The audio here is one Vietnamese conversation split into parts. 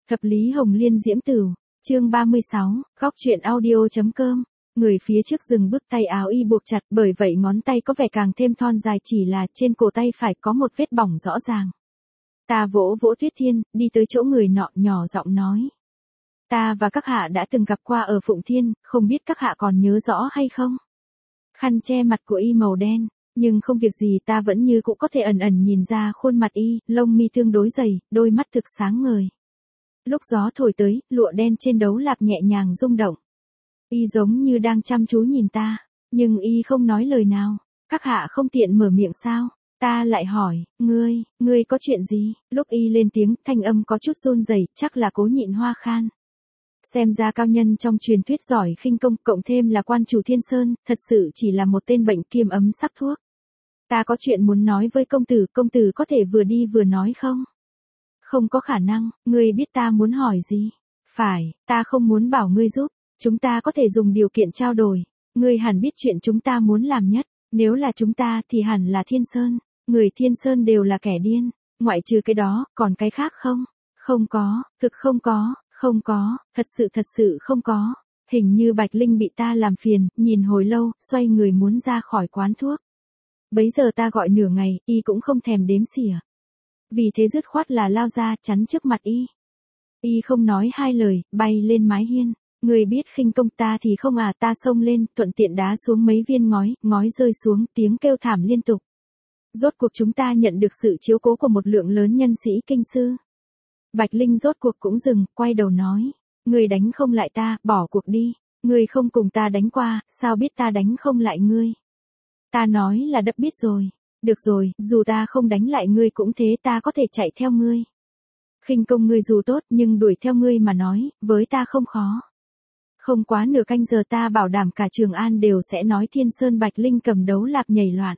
Thập lý Hồng Liên Diễm Tửu, chương 36, góc truyện audio.com. Người phía trước dừng bước, tay áo y buộc chặt, bởi vậy ngón tay có vẻ càng thêm thon dài, chỉ là trên cổ tay phải có một vết bỏng rõ ràng. Ta vỗ vỗ Tuyết Thiên, đi tới chỗ người nọ, nhỏ giọng nói. Ta và các hạ đã từng gặp qua ở Phụng Thiên, không biết các hạ còn nhớ rõ hay không? Khăn che mặt của y màu đen, nhưng không việc gì, ta vẫn như cũng có thể ẩn ẩn nhìn ra khuôn mặt y, lông mi tương đối dày, đôi mắt thực sáng ngời. Lúc gió thổi tới, lụa đen trên đấu lạp nhẹ nhàng rung động. Y giống như đang chăm chú nhìn ta, nhưng y không nói lời nào. Các hạ không tiện mở miệng sao? Ta lại hỏi, ngươi có chuyện gì? Lúc y lên tiếng, thanh âm có chút run rẩy, chắc là Cố Nhịn Hoa khan. Xem ra cao nhân trong truyền thuyết giỏi khinh công, cộng thêm là quan chủ Thiên Sơn, thật sự chỉ là một tên bệnh kiêm ấm sắc thuốc. Ta có chuyện muốn nói với công tử có thể vừa đi vừa nói không? Không có khả năng, ngươi biết ta muốn hỏi gì? Phải, ta không muốn bảo ngươi giúp, chúng ta có thể dùng điều kiện trao đổi. Ngươi hẳn biết chuyện chúng ta muốn làm nhất, nếu là chúng ta thì hẳn là Thiên Sơn, người Thiên Sơn đều là kẻ điên, ngoại trừ cái đó, còn cái khác không? Không có, thực không có, thật sự không có. Hình như Bạch Linh bị ta làm phiền, nhìn hồi lâu, xoay người muốn ra khỏi quán thuốc. Bấy giờ ta gọi nửa ngày, y cũng không thèm đếm xỉa. Vì thế dứt khoát là lao ra, chắn trước mặt y. Y không nói hai lời, bay lên mái hiên. Người biết khinh công ta thì không à, ta xông lên, thuận tiện đá xuống mấy viên ngói rơi xuống, tiếng kêu thảm liên tục. Rốt cuộc chúng ta nhận được sự chiếu cố của một lượng lớn nhân sĩ kinh sư. Bạch Linh rốt cuộc cũng dừng, quay đầu nói. Ngươi đánh không lại ta, bỏ cuộc đi. Ngươi không cùng ta đánh qua, sao biết ta đánh không lại ngươi? Ta nói là đập biết rồi. Được rồi, dù ta không đánh lại ngươi cũng thế, ta có thể chạy theo ngươi. Khinh công ngươi dù tốt, nhưng đuổi theo ngươi mà nói, với ta không khó. Không quá nửa canh giờ ta bảo đảm cả Trường An đều sẽ nói Thiên Sơn. Bạch Linh cầm đấu lạp nhảy loạn.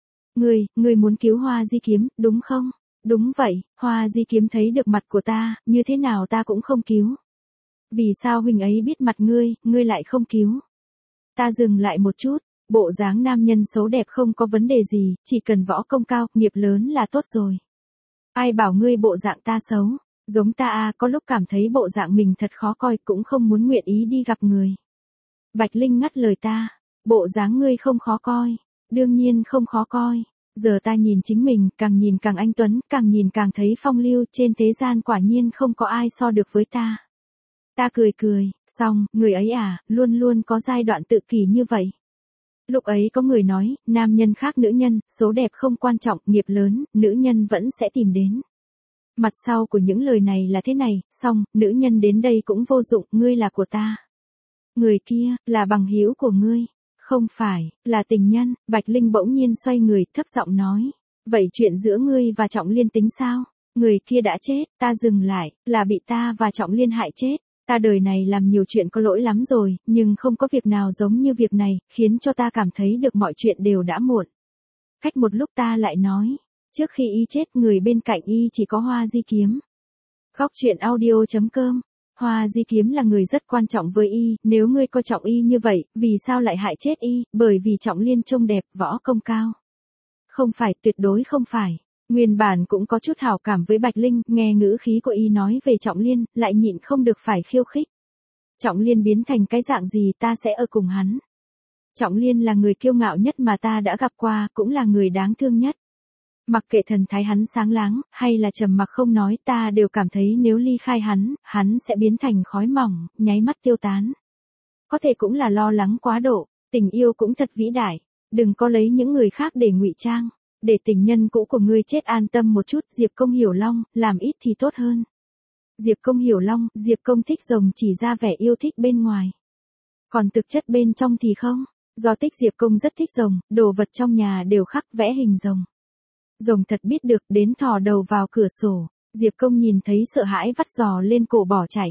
Ngươi muốn cứu Hoa Di Kiếm, đúng không? Đúng vậy, Hoa Di Kiếm thấy được mặt của ta, như thế nào ta cũng không cứu. Vì sao huynh ấy biết mặt ngươi lại không cứu? Ta dừng lại một chút, bộ dáng nam nhân xấu đẹp không có vấn đề gì, chỉ cần võ công cao, nghiệp lớn là tốt rồi. Ai bảo ngươi bộ dạng ta xấu, giống ta à, có lúc cảm thấy bộ dạng mình thật khó coi, cũng không muốn nguyện ý đi gặp người. Bạch Linh ngắt lời ta, bộ dáng ngươi không khó coi, đương nhiên không khó coi. Giờ ta nhìn chính mình, càng nhìn càng anh tuấn, càng nhìn càng thấy phong lưu, trên thế gian quả nhiên không có ai so được với ta. Ta cười, xong, người ấy à, luôn luôn có giai đoạn tự kỷ như vậy. Lúc ấy có người nói, nam nhân khác nữ nhân, số đẹp không quan trọng, nghiệp lớn, nữ nhân vẫn sẽ tìm đến. Mặt sau của những lời này là thế này, xong, nữ nhân đến đây cũng vô dụng, ngươi là của ta. Người kia, là bằng hữu của ngươi. Không phải, là tình nhân. Bạch Linh bỗng nhiên xoay người, thấp giọng nói. Vậy chuyện giữa ngươi và Trọng Liên tính sao? Người kia đã chết, ta dừng lại, là bị ta và Trọng Liên hại chết. Ta đời này làm nhiều chuyện có lỗi lắm rồi, nhưng không có việc nào giống như việc này, khiến cho ta cảm thấy được mọi chuyện đều đã muộn. Cách một lúc ta lại nói, trước khi y chết, người bên cạnh y chỉ có Hoa Di Kiếm. Góc truyện audio.com. Hoa Di Kiếm là người rất quan trọng với y, nếu ngươi coi trọng y như vậy, vì sao lại hại chết y? Bởi vì Trọng Liên trông đẹp, võ công cao. Không phải, tuyệt đối không phải. Nguyên bản cũng có chút hảo cảm với Bạch Linh, nghe ngữ khí của y nói về Trọng Liên, lại nhịn không được phải khiêu khích. Trọng Liên biến thành cái dạng gì ta sẽ ở cùng hắn. Trọng Liên là người kiêu ngạo nhất mà ta đã gặp qua, cũng là người đáng thương nhất. Mặc kệ thần thái hắn sáng láng, hay là trầm mặc không nói, ta đều cảm thấy nếu ly khai hắn sẽ biến thành khói mỏng, nháy mắt tiêu tán. Có thể cũng là lo lắng quá độ, tình yêu cũng thật vĩ đại, đừng có lấy những người khác để ngụy trang, để tình nhân cũ của ngươi chết an tâm một chút. Diệp Công Hiểu Long, làm ít thì tốt hơn. Diệp Công Hiểu Long, Diệp Công thích rồng chỉ ra vẻ yêu thích bên ngoài. Còn thực chất bên trong thì không, do thích Diệp Công rất thích rồng, đồ vật trong nhà đều khắc vẽ hình rồng. Rồng thật biết được, đến thò đầu vào cửa sổ, Diệp Công nhìn thấy sợ hãi vắt giò lên cổ bỏ chạy.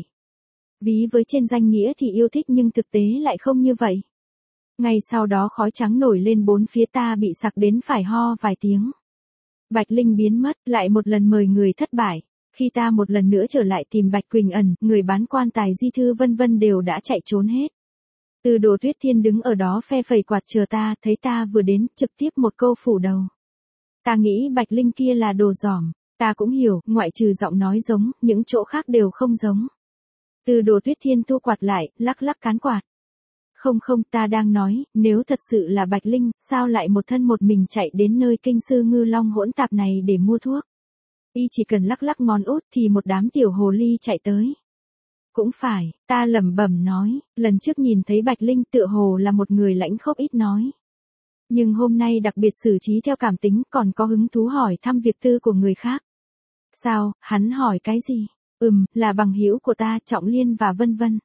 Ví với trên danh nghĩa thì yêu thích nhưng thực tế lại không như vậy. Ngay sau đó khói trắng nổi lên bốn phía, ta bị sặc đến phải ho vài tiếng. Bạch Linh biến mất, lại một lần mời người thất bại. Khi ta một lần nữa trở lại tìm Bạch Quỳnh Ẩn, người bán quan tài di thư vân vân đều đã chạy trốn hết. Từ Đồ Tuyết Thiên đứng ở đó phe phẩy quạt chờ ta, thấy ta vừa đến, trực tiếp một câu phủ đầu. Ta nghĩ Bạch Linh kia là đồ giỏm, Ta cũng hiểu, ngoại trừ giọng nói giống, những chỗ khác đều không giống. Từ Đồ Tuyết Thiên thu quạt lại, lắc lắc cán quạt. Không không, ta đang nói, nếu thật sự là Bạch Linh, sao lại một thân một mình chạy đến nơi kinh sư ngư long hỗn tạp này để mua thuốc? Y chỉ cần lắc lắc ngón út thì một đám tiểu hồ ly chạy tới. Cũng phải, ta lẩm bẩm nói, lần trước nhìn thấy Bạch Linh tựa hồ là một người lãnh khốc ít nói. Nhưng hôm nay đặc biệt xử trí theo cảm tính, còn có hứng thú hỏi thăm việc tư của người khác. Sao, hắn hỏi cái gì? Là bằng hữu của ta, Trọng Liên và vân vân.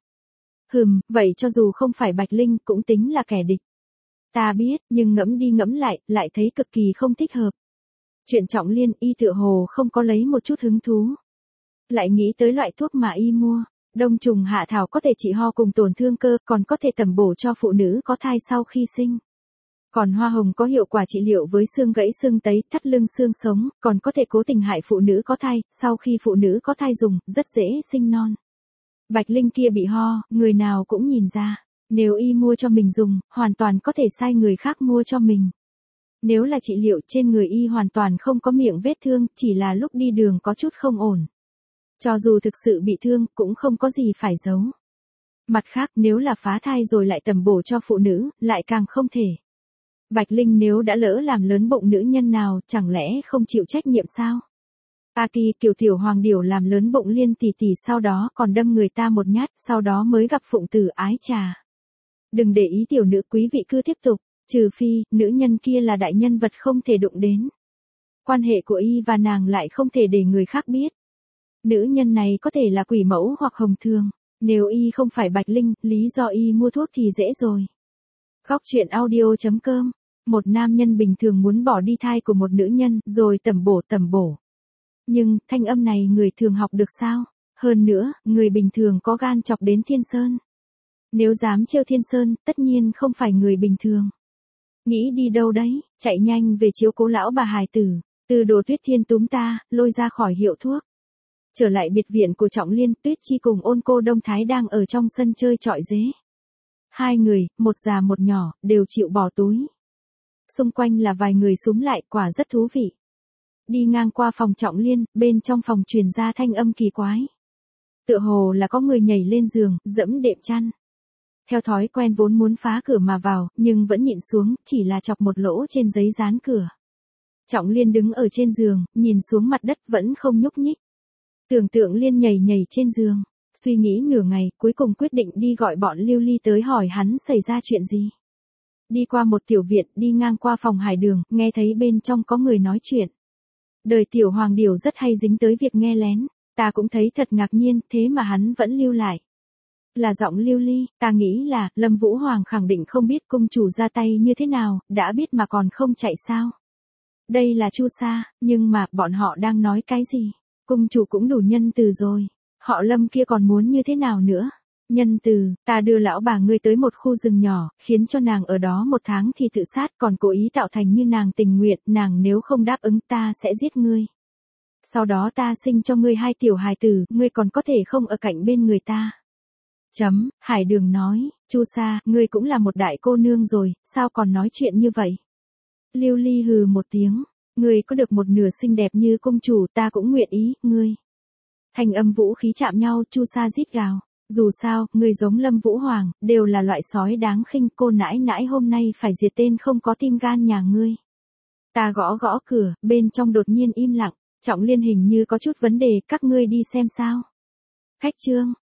Vậy cho dù không phải Bạch Linh cũng tính là kẻ địch. Ta biết, nhưng ngẫm đi ngẫm lại thấy cực kỳ không thích hợp. Chuyện Trọng Liên y tựa hồ không có lấy một chút hứng thú. Lại nghĩ tới loại thuốc mà y mua, đông trùng hạ thảo có thể trị ho cùng tổn thương cơ, còn có thể tẩm bổ cho phụ nữ có thai sau khi sinh. Còn hoa hồng có hiệu quả trị liệu với xương gãy xương tấy, thắt lưng xương sống, còn có thể cố tình hại phụ nữ có thai, sau khi phụ nữ có thai dùng, rất dễ sinh non. Bạch Linh kia bị ho, người nào cũng nhìn ra. Nếu y mua cho mình dùng, hoàn toàn có thể sai người khác mua cho mình. Nếu là trị liệu trên người y hoàn toàn không có miệng vết thương, chỉ là lúc đi đường có chút không ổn. Cho dù thực sự bị thương, cũng không có gì phải giấu. Mặt khác, nếu là phá thai rồi lại tẩm bổ cho phụ nữ, lại càng không thể. Bạch Linh nếu đã lỡ làm lớn bụng nữ nhân nào, chẳng lẽ không chịu trách nhiệm sao? Kỳ kiểu tiểu hoàng điểu làm lớn bụng Liên tỷ tỷ sau đó còn đâm người ta một nhát, sau đó mới gặp phụng tử ái trà. Đừng để ý tiểu nữ, quý vị cứ tiếp tục, trừ phi, nữ nhân kia là đại nhân vật không thể đụng đến. Quan hệ của y và nàng lại không thể để người khác biết. Nữ nhân này có thể là quỷ mẫu hoặc hồng thường. Nếu y không phải Bạch Linh, lý do y mua thuốc thì dễ rồi. Góc truyện audio.com. Một nam nhân bình thường muốn bỏ đi thai của một nữ nhân, rồi tẩm bổ. Nhưng, thanh âm này người thường học được sao? Hơn nữa, người bình thường có gan chọc đến Thiên Sơn. Nếu dám trêu Thiên Sơn, tất nhiên không phải người bình thường. Nghĩ đi đâu đấy, chạy nhanh về chiếu cố lão bà hài tử. Từ Đồ Tuyết Thiên túm ta, lôi ra khỏi hiệu thuốc. Trở lại biệt viện của Trọng Liên, Tuyết Chi cùng Ôn Cô Đông Thái đang ở trong sân chơi chọi dế. Hai người, một già một nhỏ, đều chịu bỏ túi. Xung quanh là vài người xúm lại, quả rất thú vị. Đi ngang qua phòng Trọng Liên, bên trong phòng truyền ra thanh âm kỳ quái. Tựa hồ là có người nhảy lên giường, dẫm đệm chăn. Theo thói quen vốn muốn phá cửa mà vào, nhưng vẫn nhịn xuống, chỉ là chọc một lỗ trên giấy dán cửa. Trọng Liên đứng ở trên giường, nhìn xuống mặt đất vẫn không nhúc nhích. Tưởng tượng Liên nhảy trên giường, suy nghĩ nửa ngày, cuối cùng quyết định đi gọi bọn Lưu Ly tới hỏi hắn xảy ra chuyện gì. Đi qua một tiểu viện, đi ngang qua phòng Hải Đường, nghe thấy bên trong có người nói chuyện. Đời tiểu hoàng điểu rất hay dính tới việc nghe lén, ta cũng thấy thật ngạc nhiên, thế mà hắn vẫn lưu lại. Là giọng Lưu Ly, ta nghĩ là, Lâm Vũ Hoàng khẳng định không biết cung chủ ra tay như thế nào, đã biết mà còn không chạy sao. Đây là Chu Sa, nhưng mà, bọn họ đang nói cái gì? Cung chủ cũng đủ nhân từ rồi. Họ Lâm kia còn muốn như thế nào nữa? Nhân từ, ta đưa lão bà ngươi tới một khu rừng nhỏ, khiến cho nàng ở đó 1 tháng thì tự sát, còn cố ý tạo thành như nàng tình nguyện, nàng nếu không đáp ứng ta sẽ giết ngươi. Sau đó ta sinh cho ngươi 2 tiểu hài tử, ngươi còn có thể không ở cạnh bên người ta. Hải Đường nói, Chu Sa, ngươi cũng là một đại cô nương rồi, sao còn nói chuyện như vậy? Lưu Ly hừ một tiếng, ngươi có được một nửa xinh đẹp như công chủ, ta cũng nguyện ý, ngươi. Thanh âm vũ khí chạm nhau, Chu Sa rít gào. Dù sao, người giống Lâm Vũ Hoàng, đều là loại sói đáng khinh, cô nãi nãi hôm nay phải diệt tên không có tim gan nhà ngươi. Ta gõ cửa, bên trong đột nhiên im lặng, Trọng Liên hình như có chút vấn đề, các ngươi đi xem sao. Khách trương,